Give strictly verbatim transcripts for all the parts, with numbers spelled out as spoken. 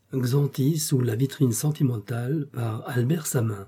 Xanthis ou la vitrine sentimentale par Albert Samin.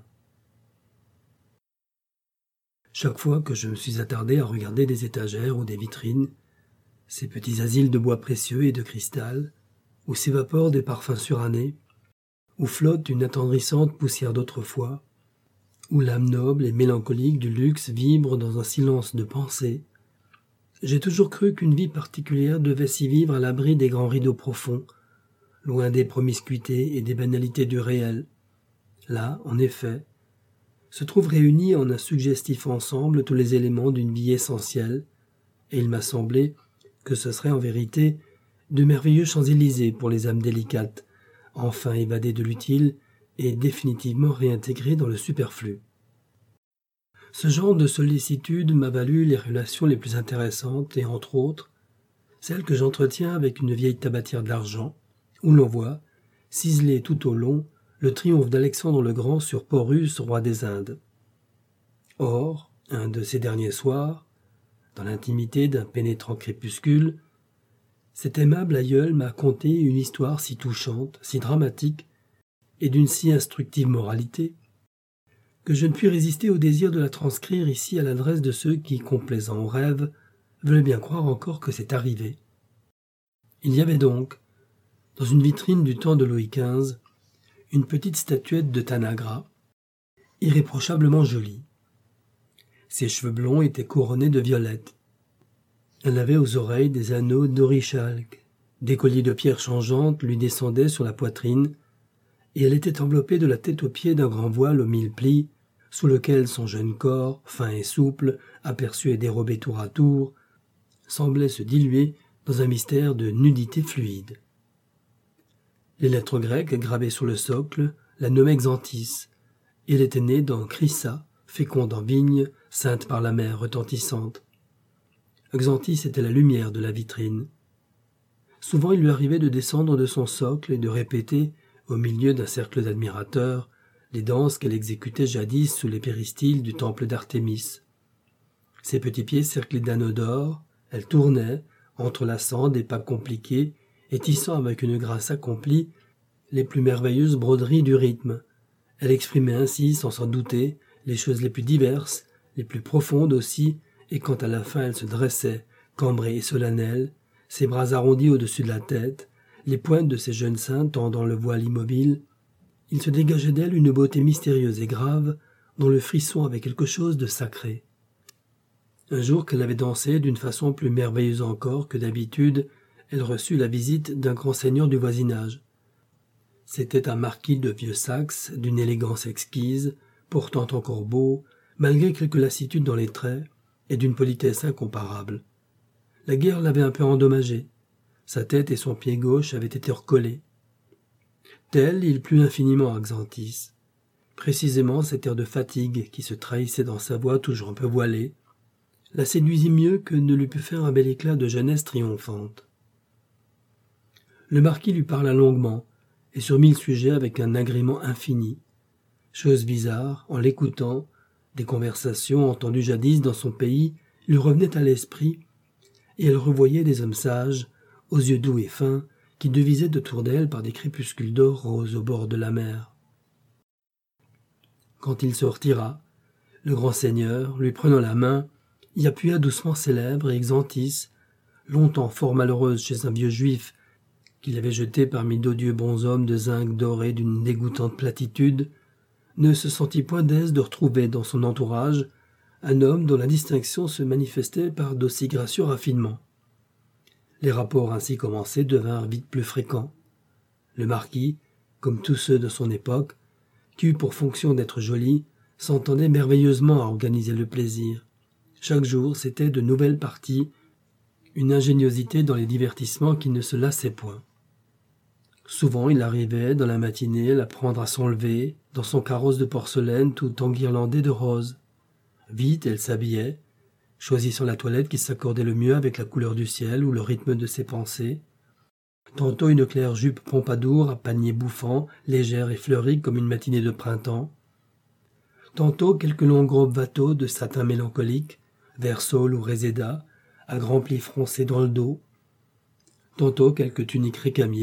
Chaque fois que je me suis attardé à regarder des étagères ou des vitrines, ces petits asiles de bois précieux et de cristal, où s'évaporent des parfums surannés, où flotte une attendrissante poussière d'autrefois, où l'âme noble et mélancolique du luxe vibre dans un silence de pensée, j'ai toujours cru qu'une vie particulière devait s'y vivre à l'abri des grands rideaux profonds, loin des promiscuités et des banalités du réel. Là, en effet, se trouvent réunis en un suggestif ensemble tous les éléments d'une vie essentielle, et il m'a semblé que ce serait en vérité de merveilleux Champs-Élysées pour les âmes délicates, enfin évadées de l'utile et définitivement réintégrées dans le superflu. Ce genre de sollicitude m'a valu les relations les plus intéressantes et, entre autres, celles que j'entretiens avec une vieille tabatière d'argent, où l'on voit, ciselé tout au long, le triomphe d'Alexandre le Grand sur Porus, roi des Indes. Or, un de ces derniers soirs, dans l'intimité d'un pénétrant crépuscule, cet aimable aïeul m'a conté une histoire si touchante, si dramatique, et d'une si instructive moralité, que je ne puis résister au désir de la transcrire ici à l'adresse de ceux qui, complaisants au rêve, veulent bien croire encore que c'est arrivé. Il y avait donc, dans une vitrine du temps de Louis quinze, une petite statuette de Tanagra, irréprochablement jolie. Ses cheveux blonds étaient couronnés de violettes. Elle avait aux oreilles des anneaux d'orichalque, des colliers de pierres changeantes lui descendaient sur la poitrine, et elle était enveloppée de la tête aux pieds d'un grand voile aux mille plis, sous lequel son jeune corps, fin et souple, aperçu et dérobé tour à tour, semblait se diluer dans un mystère de nudité fluide. Les lettres grecques gravées sur le socle la nommaient Xanthis. Elle était née dans Chryssa, féconde en vigne, sainte par la mer retentissante. Xanthis était la lumière de la vitrine. Souvent il lui arrivait de descendre de son socle et de répéter, au milieu d'un cercle d'admirateurs, les danses qu'elle exécutait jadis sous les péristyles du temple d'Artémis. Ses petits pieds cerclés d'anneaux d'or, elle tournait, entrelaçant des pas compliqués et tissant avec une grâce accomplie les plus merveilleuses broderies du rythme. Elle exprimait ainsi, sans s'en douter, les choses les plus diverses, les plus profondes aussi, et quand à la fin elle se dressait, cambrée et solennelle, ses bras arrondis au-dessus de la tête, les pointes de ses jeunes seins tendant le voile immobile, il se dégageait d'elle une beauté mystérieuse et grave, dont le frisson avait quelque chose de sacré. Un jour qu'elle avait dansé d'une façon plus merveilleuse encore que d'habitude, elle reçut la visite d'un grand seigneur du voisinage. C'était un marquis de Vieux-Saxe, d'une élégance exquise, pourtant encore beau, malgré quelques lassitudes dans les traits, et d'une politesse incomparable. La guerre l'avait un peu endommagé. Sa tête et son pied gauche avaient été recollés. Tel, il plut infiniment à Xanthis. Précisément cet air de fatigue qui se trahissait dans sa voix toujours un peu voilée, la séduisit mieux que ne l'eût pu faire un bel éclat de jeunesse triomphante. Le marquis lui parla longuement, et sur mille sujets avec un agrément infini. Chose bizarre, en l'écoutant, des conversations entendues jadis dans son pays lui revenaient à l'esprit, et elle revoyait des hommes sages, aux yeux doux et fins, qui devisaient autour d'elle par des crépuscules d'or rose au bord de la mer. Quand il se retira, le grand seigneur, lui prenant la main, y appuya doucement ses lèvres et Xanthis, longtemps fort malheureuse chez un vieux juif qu'il avait jeté parmi d'odieux bonshommes de zinc doré d'une dégoûtante platitude, ne se sentit point d'aise de retrouver dans son entourage un homme dont la distinction se manifestait par d'aussi gracieux raffinements. Les rapports ainsi commencés devinrent vite plus fréquents. Le marquis, comme tous ceux de son époque, qui eut pour fonction d'être joli, s'entendait merveilleusement à organiser le plaisir. Chaque jour, c'était de nouvelles parties, une ingéniosité dans les divertissements qui ne se lassait point. Souvent, il arrivait, dans la matinée, la prendre à son lever, dans son carrosse de porcelaine tout enguirlandé de roses. Vite, elle s'habillait, choisissant la toilette qui s'accordait le mieux avec la couleur du ciel ou le rythme de ses pensées. Tantôt une claire jupe pompadour à panier bouffant, légère et fleurie comme une matinée de printemps. Tantôt quelques longues robes watteau de satin mélancolique, vert saule ou réséda, à grands plis froncés dans le dos. Tantôt quelques tuniques récamiées,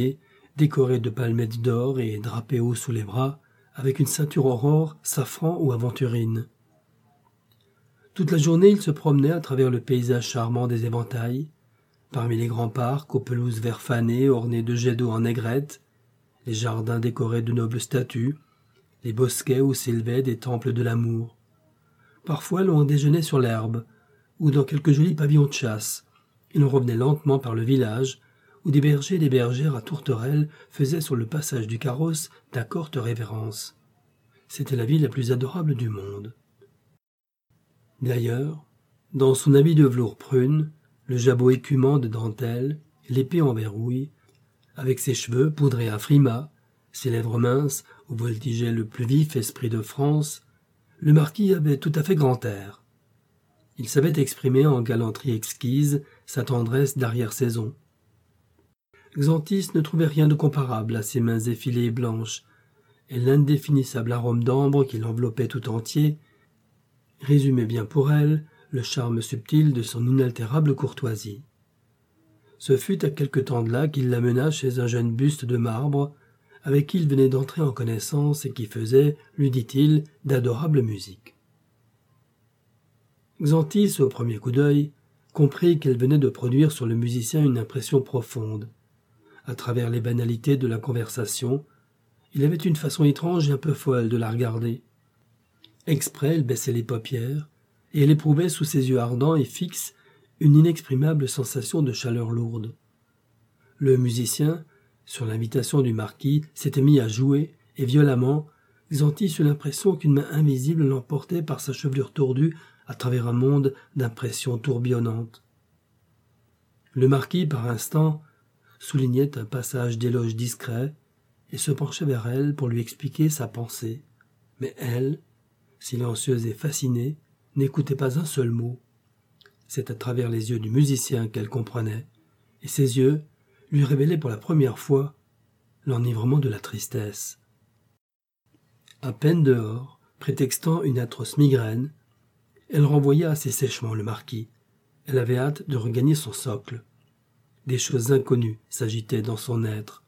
décorée de palmettes d'or et drapée haut sous les bras, avec une ceinture aurore, safran ou aventurine. Toute la journée, il se promenait à travers le paysage charmant des éventails, parmi les grands parcs aux pelouses vert fanées ornées de jets d'eau en aigrette, les jardins décorés de nobles statues, les bosquets où s'élevaient des temples de l'amour. Parfois, l'on déjeunait sur l'herbe, ou dans quelques jolis pavillons de chasse, et l'on revenait lentement par le village, où des bergers et des bergères à tourterelles faisaient sur le passage du carrosse d'accortes révérences. C'était la ville la plus adorable du monde. D'ailleurs, dans son habit de velours prune, le jabot écumant de dentelle, l'épée en verrouille, avec ses cheveux poudrés à frimas, ses lèvres minces où voltigeait le plus vif esprit de France, le marquis avait tout à fait grand air. Il savait exprimer en galanterie exquise sa tendresse d'arrière-saison. Xanthis ne trouvait rien de comparable à ses mains effilées et blanches, et l'indéfinissable arôme d'ambre qui l'enveloppait tout entier résumait bien pour elle le charme subtil de son inaltérable courtoisie. Ce fut à quelque temps de là qu'il l'amena chez un jeune buste de marbre, avec qui il venait d'entrer en connaissance et qui faisait, lui dit-il, d'adorable musique. Xanthis, au premier coup d'œil, comprit qu'elle venait de produire sur le musicien une impression profonde. À travers les banalités de la conversation, il avait une façon étrange et un peu folle de la regarder. Exprès, elle baissait les paupières, et elle éprouvait sous ses yeux ardents et fixes une inexprimable sensation de chaleur lourde. Le musicien, sur l'invitation du marquis, s'était mis à jouer, et violemment, Xanthis eut l'impression qu'une main invisible l'emportait par sa chevelure tordue à travers un monde d'impressions tourbillonnantes. Le marquis, par instant, soulignait un passage d'éloge discret et se penchait vers elle pour lui expliquer sa pensée. Mais elle, silencieuse et fascinée, n'écoutait pas un seul mot. C'est à travers les yeux du musicien qu'elle comprenait, et ses yeux lui révélaient pour la première fois l'enivrement de la tristesse. À peine dehors, prétextant une atroce migraine, elle renvoya assez sèchement le marquis. Elle avait hâte de regagner son socle. Des choses inconnues s'agitaient dans son être.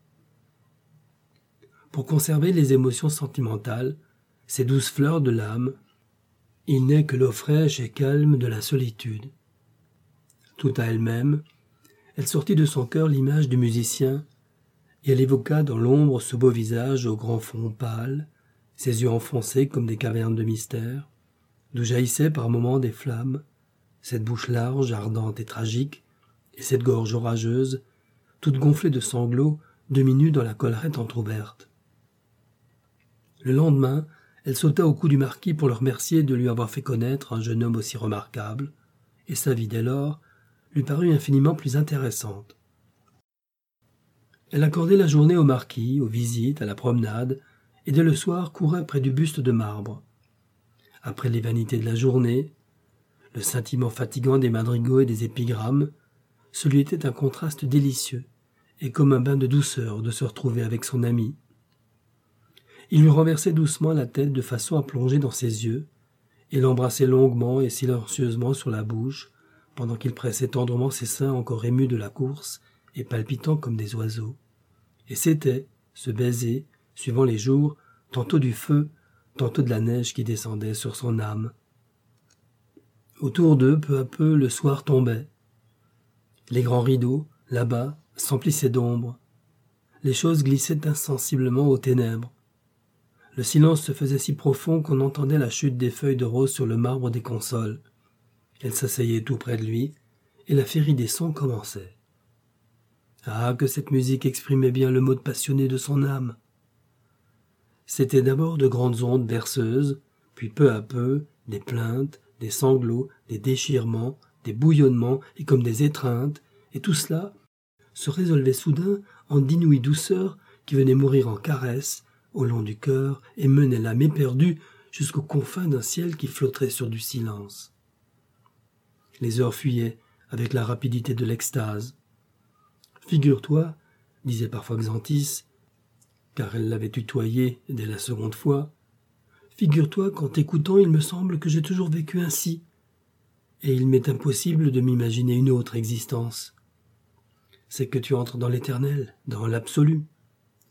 Pour conserver les émotions sentimentales, ces douces fleurs de l'âme, il n'est que l'eau fraîche et calme de la solitude. Tout à elle-même, elle sortit de son cœur l'image du musicien, et elle évoqua dans l'ombre ce beau visage au grand front pâle, ses yeux enfoncés comme des cavernes de mystère, d'où jaillissaient par moments des flammes, cette bouche large, ardente et tragique, et cette gorge orageuse, toute gonflée de sanglots, demi-nue dans la collerette entr'ouverte. Le lendemain, elle sauta au cou du marquis pour le remercier de lui avoir fait connaître un jeune homme aussi remarquable, et sa vie dès lors lui parut infiniment plus intéressante. Elle accordait la journée au marquis, aux visites, à la promenade, et dès le soir courait près du buste de marbre. Après les vanités de la journée, le scintillement fatigant des madrigaux et des épigrammes, ce lui était un contraste délicieux, et comme un bain de douceur de se retrouver avec son ami. Il lui renversait doucement la tête de façon à plonger dans ses yeux, et l'embrassait longuement et silencieusement sur la bouche, pendant qu'il pressait tendrement ses seins encore émus de la course et palpitants comme des oiseaux. Et c'était, ce baiser, suivant les jours, tantôt du feu, tantôt de la neige qui descendait sur son âme. Autour d'eux, peu à peu, le soir tombait. Les grands rideaux, là-bas, s'emplissaient d'ombre. Les choses glissaient insensiblement aux ténèbres. Le silence se faisait si profond qu'on entendait la chute des feuilles de rose sur le marbre des consoles. Elle s'asseyait tout près de lui, et la féerie des sons commençait. Ah, que cette musique exprimait bien le mot passionné de son âme! C'étaient d'abord de grandes ondes berceuses, puis peu à peu, des plaintes, des sanglots, des déchirements, des bouillonnements et comme des étreintes, et tout cela se résolvait soudain en d'inouïes douceurs qui venaient mourir en caresses au long du cœur et menaient l'âme éperdue jusqu'aux confins d'un ciel qui flotterait sur du silence. Les heures fuyaient avec la rapidité de l'extase. « Figure-toi, disait parfois Xanthis, car elle l'avait tutoyé dès la seconde fois, « figure-toi qu'en t'écoutant, il me semble que j'ai toujours vécu ainsi, et il m'est impossible de m'imaginer une autre existence. C'est que tu entres dans l'éternel, dans l'absolu.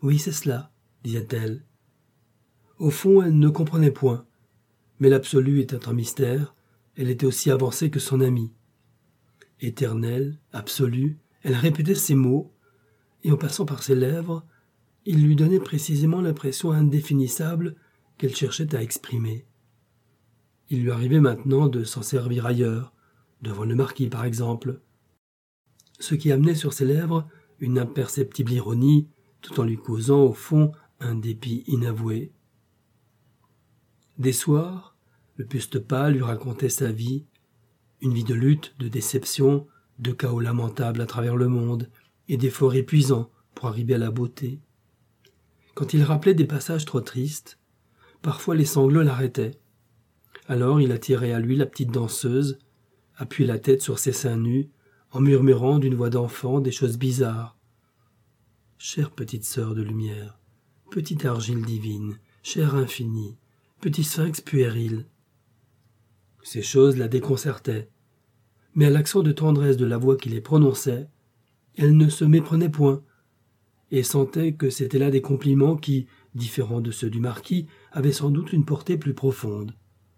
Oui, c'est cela, disait-elle. Au fond, elle ne comprenait point, mais l'absolu était un mystère, elle était aussi avancée que son amie. Éternelle, absolue, elle répétait ces mots, et en passant par ses lèvres, il lui donnait précisément l'impression indéfinissable qu'elle cherchait à exprimer. Il lui arrivait maintenant de s'en servir ailleurs, devant le marquis par exemple, ce qui amenait sur ses lèvres une imperceptible ironie, tout en lui causant au fond un dépit inavoué. Des soirs, le buste pâle lui racontait sa vie, une vie de lutte, de déception, de chaos lamentable à travers le monde, et d'efforts épuisants pour arriver à la beauté. Quand il rappelait des passages trop tristes, parfois les sanglots l'arrêtaient. Alors il attirait à lui la petite danseuse, appuyait la tête sur ses seins nus, en murmurant d'une voix d'enfant des choses bizarres. « Chère petite sœur de lumière, petite argile divine, chère infinie, petit sphinx puéril. » Ces choses la déconcertaient, mais à l'accent de tendresse de la voix qui les prononçait, elle ne se méprenait point, et sentait que c'étaient là des compliments qui, différents de ceux du marquis, avaient sans doute une portée plus profonde.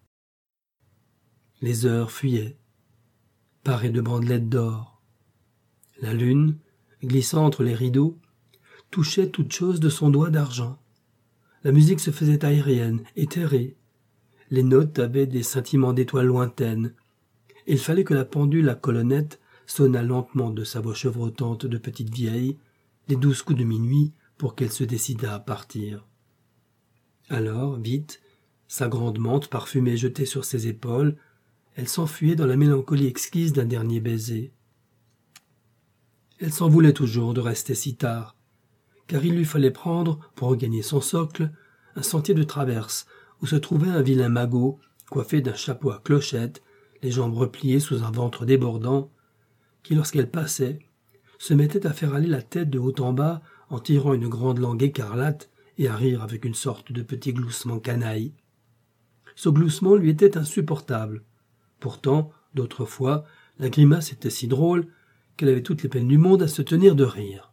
Les heures fuyaient, parées de bandelettes d'or. La lune, glissant entre les rideaux, touchait toute chose de son doigt d'argent. La musique se faisait aérienne, éthérée. Les notes avaient des scintillements d'étoiles lointaines. Il fallait que la pendule à colonnette sonnât lentement de sa voix chevrotante de petite vieille les douze coups de minuit pour qu'elle se décidât à partir. Alors, vite, sa grande mante parfumée jetée sur ses épaules, elle s'enfuyait dans la mélancolie exquise d'un dernier baiser. Elle s'en voulait toujours de rester si tard, car il lui fallait prendre, pour regagner son socle, un sentier de traverse où se trouvait un vilain magot coiffé d'un chapeau à clochette, les jambes repliées sous un ventre débordant, qui, lorsqu'elle passait, se mettait à faire aller la tête de haut en bas en tirant une grande langue écarlate et à rire avec une sorte de petit gloussement canaille. Ce gloussement lui était insupportable. Pourtant, d'autres fois, la grimace était si drôle qu'elle avait toutes les peines du monde à se tenir de rire.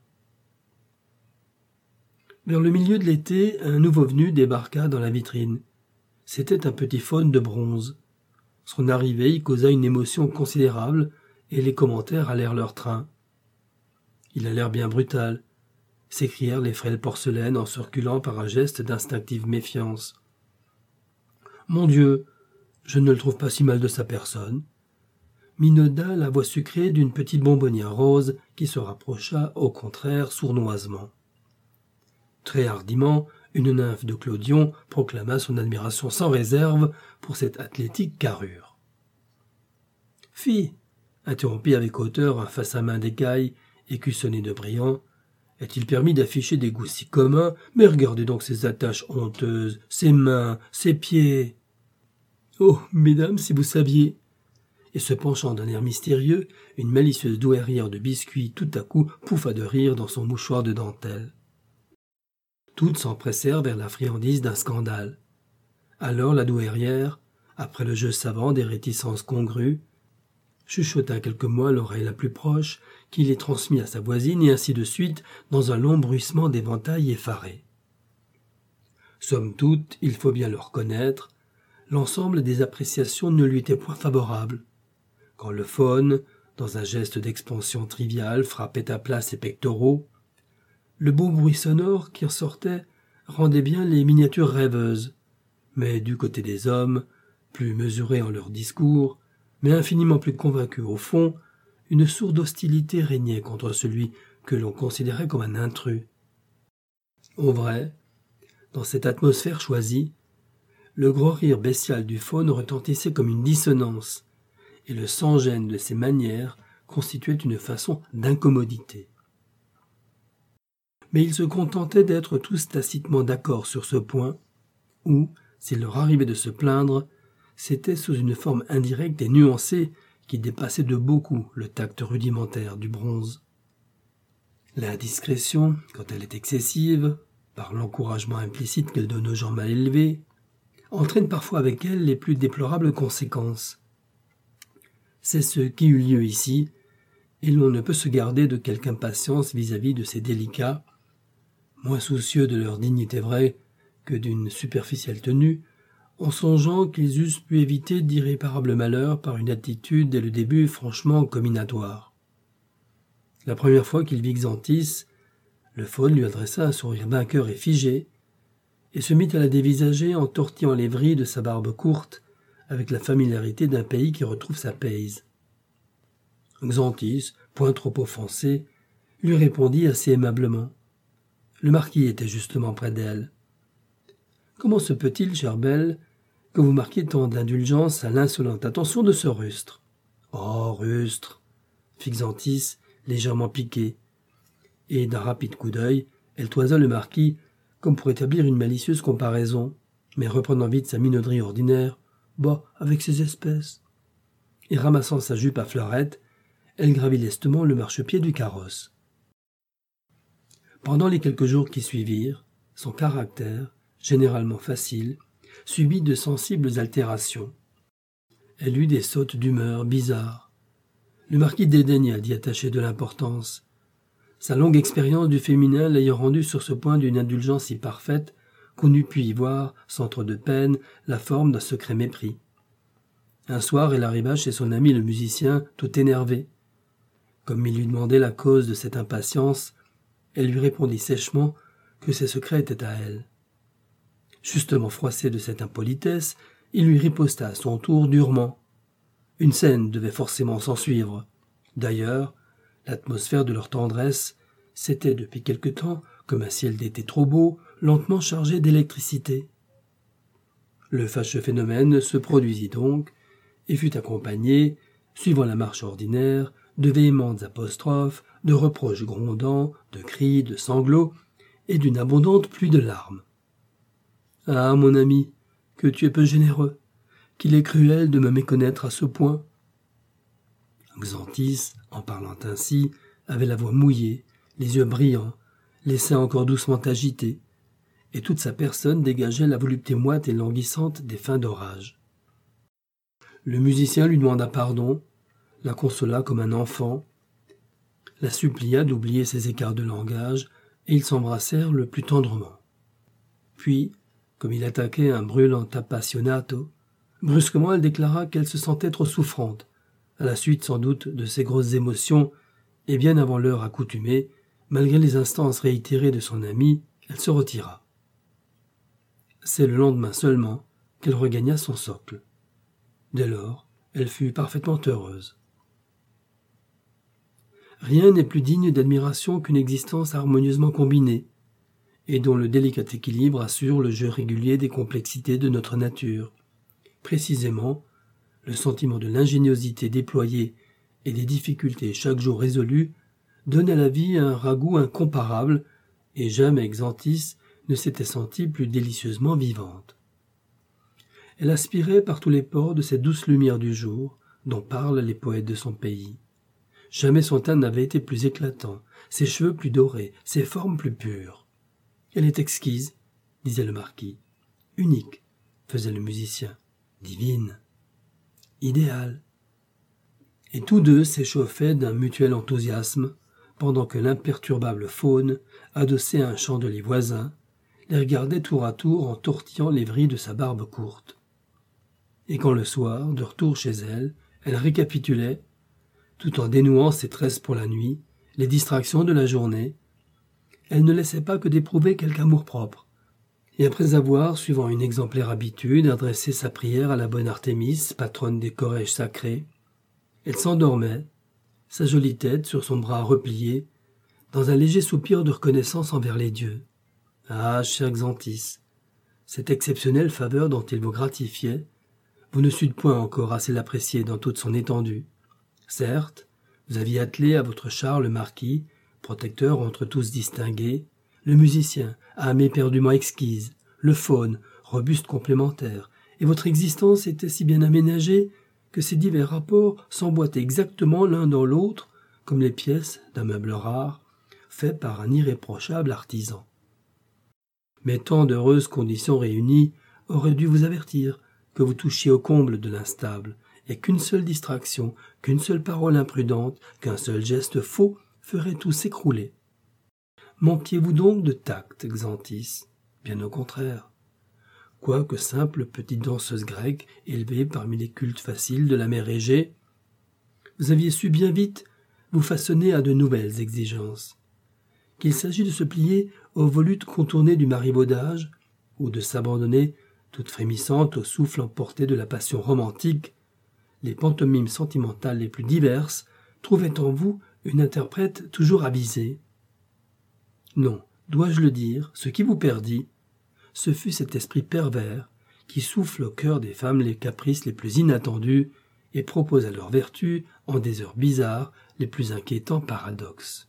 Vers le milieu de l'été, un nouveau venu débarqua dans la vitrine. C'était un petit faune de bronze. Son arrivée y causa une émotion considérable et les commentaires allèrent leur train. « Il a l'air bien brutal », s'écrièrent les frêles porcelaines en se reculant par un geste d'instinctive méfiance. « Mon Dieu, je ne le trouve pas si mal de sa personne. » minauda la voix sucrée d'une petite bonbonnière rose qui se rapprocha, au contraire, sournoisement. Très hardiment, une nymphe de Clodion proclama son admiration sans réserve pour cette athlétique carrure. « Fi, interrompit avec hauteur un face à main d'écaille, écussonné de brillant, est-il permis d'afficher des goûts si communs? Mais regardez donc ces attaches honteuses, ces mains, ces pieds. Oh, mesdames, si vous saviez. Et se penchant d'un air mystérieux, une malicieuse douairière de biscuits tout à coup pouffa de rire dans son mouchoir de dentelle. Toutes s'empressèrent vers la friandise d'un scandale. Alors la douairière, après le jeu savant des réticences congrues, chuchota quelques mots à l'oreille la plus proche, qui les transmit à sa voisine, et ainsi de suite, dans un long bruissement d'éventail effaré. Somme toute, il faut bien le reconnaître, l'ensemble des appréciations ne lui était point favorable. Quand le faune, dans un geste d'expansion triviale, frappait à plat ses pectoraux, le beau bruit sonore qui en sortait rendait bien les miniatures rêveuses, mais du côté des hommes, plus mesurés en leur discours, mais infiniment plus convaincus au fond, une sourde hostilité régnait contre celui que l'on considérait comme un intrus. Au vrai, dans cette atmosphère choisie, le gros rire bestial du faune retentissait comme une dissonance, et le sans-gêne de ses manières constituait une façon d'incommodité. Mais ils se contentaient d'être tous tacitement d'accord sur ce point, où, s'il leur arrivait de se plaindre, c'était sous une forme indirecte et nuancée qui dépassait de beaucoup le tact rudimentaire du bronze. La discrétion, quand elle est excessive, par l'encouragement implicite qu'elle donne aux gens mal élevés, entraîne parfois avec elle les plus déplorables conséquences. C'est ce qui eut lieu ici, et l'on ne peut se garder de quelque impatience vis-à-vis de ces délicats, moins soucieux de leur dignité vraie que d'une superficielle tenue, en songeant qu'ils eussent pu éviter d'irréparables malheurs par une attitude dès le début franchement comminatoire. La première fois qu'il vit Xanthis, le faune lui adressa un sourire vainqueur et figé, et se mit à la dévisager en tortillant les vrilles de sa barbe courte, avec la familiarité d'un pays qui retrouve sa payse. Xanthis, point trop offensé, lui répondit assez aimablement. Le marquis était justement près d'elle. « Comment se peut-il, chère belle, que vous marquiez tant d'indulgence à l'insolente attention de ce rustre ?»« Oh, rustre !» fit Xanthis, légèrement piqué, et d'un rapide coup d'œil, elle toisa le marquis comme pour établir une malicieuse comparaison, mais reprenant vite sa minauderie ordinaire, « Bah, avec ces espèces !» Et ramassant sa jupe à fleurettes, elle gravit lestement le marchepied du carrosse. Pendant les quelques jours qui suivirent, son caractère, généralement facile, subit de sensibles altérations. Elle eut des sautes d'humeur bizarres. Le marquis dédaigna d'y attacher de l'importance, sa longue expérience du féminin l'ayant rendu sur ce point d'une indulgence si parfaite qu'on eût pu y voir, sans trop de peine, la forme d'un secret mépris. Un soir, elle arriva chez son ami le musicien, tout énervé. Comme il lui demandait la cause de cette impatience, elle lui répondit sèchement que ses secrets étaient à elle. Justement froissé de cette impolitesse, il lui riposta à son tour durement. Une scène devait forcément s'ensuivre. D'ailleurs, l'atmosphère de leur tendresse s'était depuis quelque temps, comme un ciel d'été trop beau, lentement chargé d'électricité. Le fâcheux phénomène se produisit donc, et fut accompagné, suivant la marche ordinaire, de véhémentes apostrophes, de reproches grondants, de cris, de sanglots, et d'une abondante pluie de larmes. « Ah, mon ami, que tu es peu généreux, qu'il est cruel de me méconnaître à ce point. » Xanthis, en parlant ainsi, avait la voix mouillée, les yeux brillants, les seins encore doucement agités, et toute sa personne dégageait la volupté moite et languissante des fins d'orage. Le musicien lui demanda pardon, la consola comme un enfant, la supplia d'oublier ses écarts de langage, et ils s'embrassèrent le plus tendrement. Puis, comme il attaquait un brûlant appassionato, brusquement elle déclara qu'elle se sentait trop souffrante, à la suite sans doute de ses grosses émotions, et bien avant l'heure accoutumée, malgré les instances réitérées de son ami, elle se retira. C'est le lendemain seulement qu'elle regagna son socle. Dès lors, elle fut parfaitement heureuse. Rien n'est plus digne d'admiration qu'une existence harmonieusement combinée, et dont le délicat équilibre assure le jeu régulier des complexités de notre nature. Précisément, le sentiment de l'ingéniosité déployée et des difficultés chaque jour résolues donne à la vie un ragoût incomparable, et jamais Xanthis ne s'était sentie plus délicieusement vivante. Elle aspirait par tous les pores de cette douce lumière du jour dont parlent les poètes de son pays. Jamais son teint n'avait été plus éclatant, ses cheveux plus dorés, ses formes plus pures. Elle est exquise, disait le marquis. Unique, faisait le musicien. Divine. Idéale. Et tous deux s'échauffaient d'un mutuel enthousiasme, pendant que l'imperturbable faune, adossé à un chandelier voisin, les regardait tour à tour en tortillant les vrilles de sa barbe courte. Et quand le soir, de retour chez elle, elle récapitulait, tout en dénouant ses tresses pour la nuit, les distractions de la journée, elle ne laissait pas que d'éprouver quelque amour-propre. Et après avoir, suivant une exemplaire habitude, adressé sa prière à la bonne Artémis, patronne des corèges sacrés, elle s'endormait, sa jolie tête sur son bras replié, dans un léger soupir de reconnaissance envers les dieux. Ah, cher Xanthis, cette exceptionnelle faveur dont il vous gratifiait, vous ne sûtes point encore assez l'apprécier dans toute son étendue. Certes, vous aviez attelé à votre char le marquis, protecteur entre tous distingués, le musicien, âme éperdument exquise, le faune, robuste complémentaire, et votre existence était si bien aménagée que ces divers rapports s'emboîtaient exactement l'un dans l'autre, comme les pièces d'un meuble rare, fait par un irréprochable artisan. Mais tant d'heureuses conditions réunies auraient dû vous avertir que vous touchiez au comble de l'instable, et qu'une seule distraction, qu'une seule parole imprudente, qu'un seul geste faux ferait tout s'écrouler. Manquiez-vous donc de tact, Xanthis? Bien au contraire. Quoique simple petite danseuse grecque, élevée parmi les cultes faciles de la mer Égée, vous aviez su bien vite vous façonner à de nouvelles exigences. Qu'il s'agit de se plier aux volutes contournées du marivaudage, ou de s'abandonner, toute frémissante, au souffle emporté de la passion romantique, les pantomimes sentimentales les plus diverses trouvaient en vous une interprète toujours avisée. Non, dois-je le dire, ce qui vous perdit, ce fut cet esprit pervers qui souffle au cœur des femmes les caprices les plus inattendus et propose à leur vertu, en des heures bizarres, les plus inquiétants paradoxes.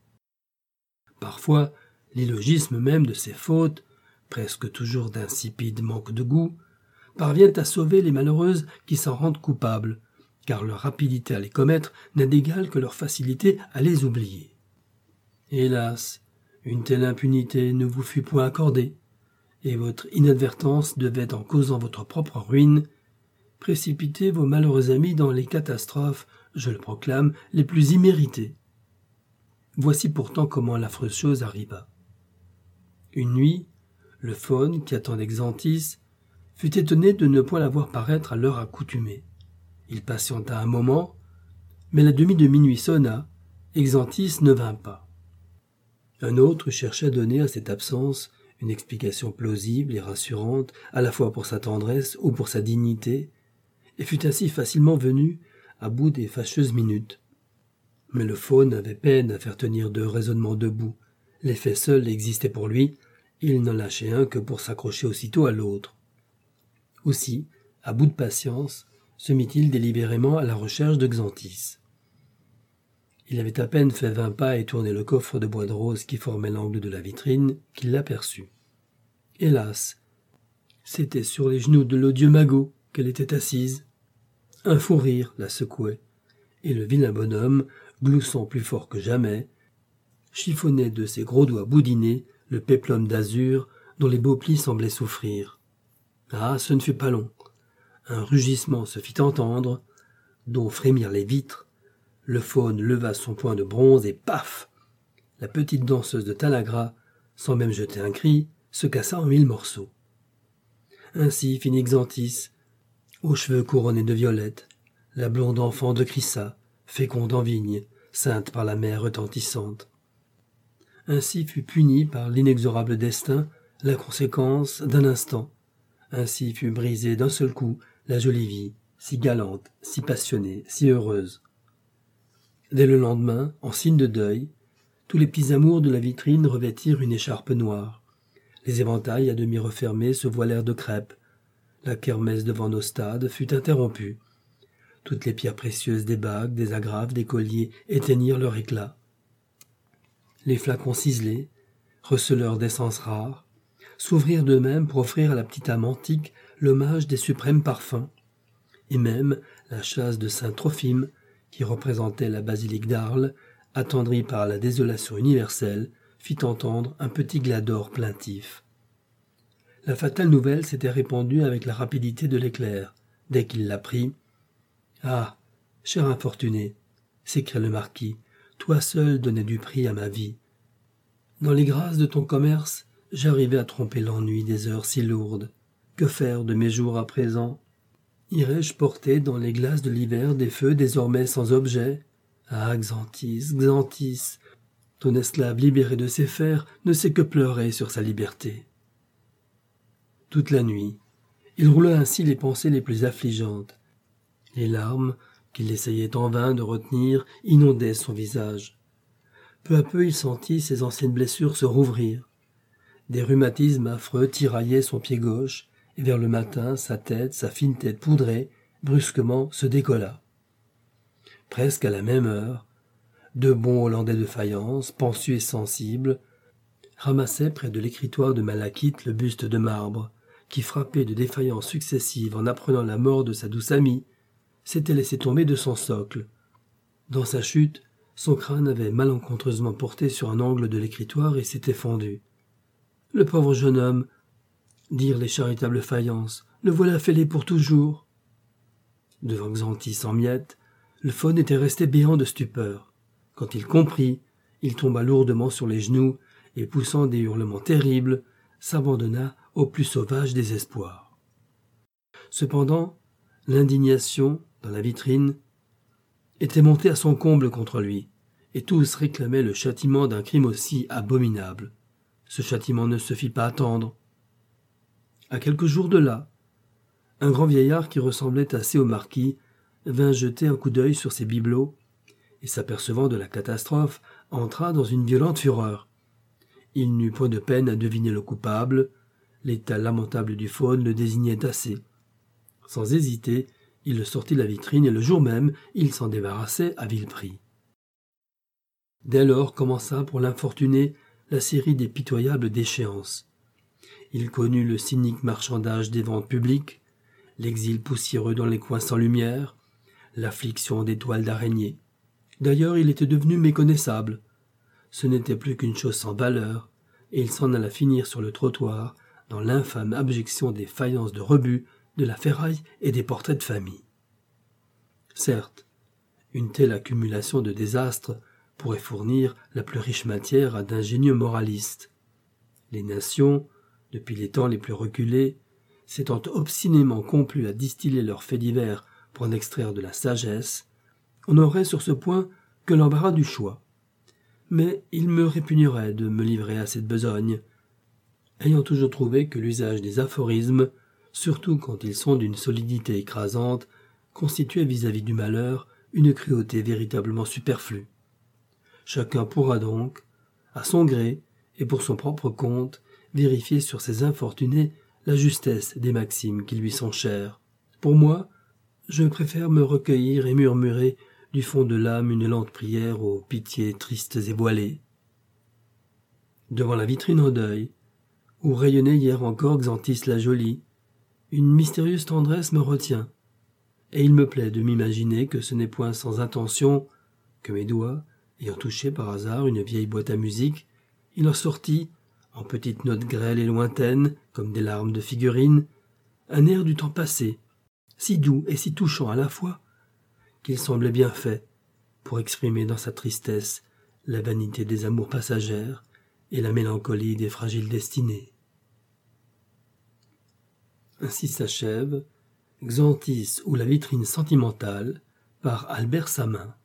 Parfois, l'illogisme même de ces fautes, presque toujours d'insipide manque de goût, parvient à sauver les malheureuses qui s'en rendent coupables, car leur rapidité à les commettre n'a d'égal que leur facilité à les oublier. Hélas, une telle impunité ne vous fut point accordée, et votre inadvertance devait, en causant votre propre ruine, précipiter vos malheureux amis dans les catastrophes, je le proclame, les plus imméritées. Voici pourtant comment l'affreuse chose arriva. Une nuit, le faune, qui attendait Xanthis, fut étonné de ne point la voir paraître à l'heure accoutumée. Il patienta un moment, mais la demie de minuit sonna, et Xanthis ne vint pas. Un autre cherchait à donner à cette absence une explication plausible et rassurante, à la fois pour sa tendresse ou pour sa dignité, et fut ainsi facilement venu à bout des fâcheuses minutes. Mais le faune avait peine à faire tenir deux raisonnements debout. L'effet seul existait pour lui, il n'en lâchait un que pour s'accrocher aussitôt à l'autre. Aussi, à bout de patience, se mit-il délibérément à la recherche de Xanthis. Il avait à peine fait vingt pas et tourné le coffre de bois de rose qui formait l'angle de la vitrine qu'il l'aperçut. Hélas, c'était sur les genoux de l'odieux magot qu'elle était assise. Un fou rire la secouait, et le vilain bonhomme, gloussant plus fort que jamais, chiffonnait de ses gros doigts boudinés le péplum d'azur dont les beaux plis semblaient souffrir. Ah, ce ne fut pas long. Un rugissement se fit entendre, dont frémirent les vitres. Le faune leva son poing de bronze et paf! La petite danseuse de Tanagra, sans même jeter un cri, se cassa en mille morceaux. Ainsi finit Xanthis, aux cheveux couronnés de violettes, la blonde enfant de Chrysa, féconde en vigne, sainte par la mer retentissante. Ainsi fut punie par l'inexorable destin la conséquence d'un instant. Ainsi fut brisée d'un seul coup la jolie vie, si galante, si passionnée, si heureuse. Dès le lendemain, en signe de deuil, tous les petits amours de la vitrine revêtirent une écharpe noire. Les éventails à demi refermés se voilèrent de crêpe. La kermesse devant nos stades fut interrompue. Toutes les pierres précieuses des bagues, des agrafes, des colliers éteignirent leur éclat. Les flacons ciselés, receleurs d'essences rares, s'ouvrirent d'eux-mêmes pour offrir à la petite âme antique l'hommage des suprêmes parfums. Et même la châsse de saint Trophime, qui représentait la basilique d'Arles, attendrie par la désolation universelle, fit entendre un petit glador plaintif. La fatale nouvelle s'était répandue avec la rapidité de l'éclair. Dès qu'il l'apprit, « Ah, cher infortuné, s'écria le marquis, toi seul donnais du prix à ma vie. Dans les grâces de ton commerce, j'arrivais à tromper l'ennui des heures si lourdes. Que faire de mes jours à présent? Irais-je porter dans les glaces de l'hiver des feux désormais sans objet? Ah, Xanthis, Xanthis, ton esclave libéré de ses fers ne sait que pleurer sur sa liberté. » Toute la nuit, il roula ainsi les pensées les plus affligeantes. Les larmes, qu'il essayait en vain de retenir, inondaient son visage. Peu à peu, il sentit ses anciennes blessures se rouvrir. Des rhumatismes affreux tiraillaient son pied gauche, et vers le matin, sa tête, sa fine tête poudrée, brusquement se décolla. Presque à la même heure, deux bons Hollandais de faïence, pensus et sensibles, ramassaient près de l'écritoire de Malachite le buste de marbre, qui, frappé de défaillances successives en apprenant la mort de sa douce amie, s'était laissé tomber de son socle. Dans sa chute, son crâne avait malencontreusement porté sur un angle de l'écritoire et s'était fendu. « Le pauvre jeune homme !» dirent les charitables faïences, « le voilà fêlé pour toujours !» Devant Xanthis en miettes, le faune était resté béant de stupeur. Quand il comprit, il tomba lourdement sur les genoux et poussant des hurlements terribles, s'abandonna au plus sauvage désespoir. Cependant, l'indignation, dans la vitrine, était montée à son comble contre lui, et tous réclamaient le châtiment d'un crime aussi abominable. Ce châtiment ne se fit pas attendre. À quelques jours de là, un grand vieillard qui ressemblait assez au marquis vint jeter un coup d'œil sur ses bibelots, et s'apercevant de la catastrophe, entra dans une violente fureur. Il n'eut point de peine à deviner le coupable, l'état lamentable du faune le désignait assez. Sans hésiter, il le sortit de la vitrine et le jour même, il s'en débarrassait à vil prix. Dès lors commença pour l'infortuné la série des pitoyables déchéances. Il connut le cynique marchandage des ventes publiques, l'exil poussiéreux dans les coins sans lumière, l'affliction des toiles d'araignée. D'ailleurs, il était devenu méconnaissable. Ce n'était plus qu'une chose sans valeur, et il s'en alla finir sur le trottoir dans l'infâme abjection des faïences de rebut, de la ferraille et des portraits de famille. Certes, une telle accumulation de désastres pourrait fournir la plus riche matière à d'ingénieux moralistes. Les nations, depuis les temps les plus reculés, s'étant obstinément complues à distiller leurs faits divers pour en extraire de la sagesse, on n'aurait sur ce point que l'embarras du choix. Mais il me répugnerait de me livrer à cette besogne, ayant toujours trouvé que l'usage des aphorismes, surtout quand ils sont d'une solidité écrasante, constituait vis-à-vis du malheur une cruauté véritablement superflue. Chacun pourra donc, à son gré et pour son propre compte, vérifier sur ces infortunés la justesse des maximes qui lui sont chères. Pour moi, je préfère me recueillir et murmurer du fond de l'âme une lente prière aux pitiés tristes et voilées. Devant la vitrine en deuil, où rayonnait hier encore Xanthis la jolie, une mystérieuse tendresse me retient, et il me plaît de m'imaginer que ce n'est point sans intention que mes doigts, ayant touché par hasard une vieille boîte à musique, il en sortit, en petites notes grêles et lointaines, comme des larmes de figurines, un air du temps passé, si doux et si touchant à la fois, qu'il semblait bien fait pour exprimer dans sa tristesse la vanité des amours passagères et la mélancolie des fragiles destinées. Ainsi s'achève Xanthis ou la vitrine sentimentale par Albert Samin.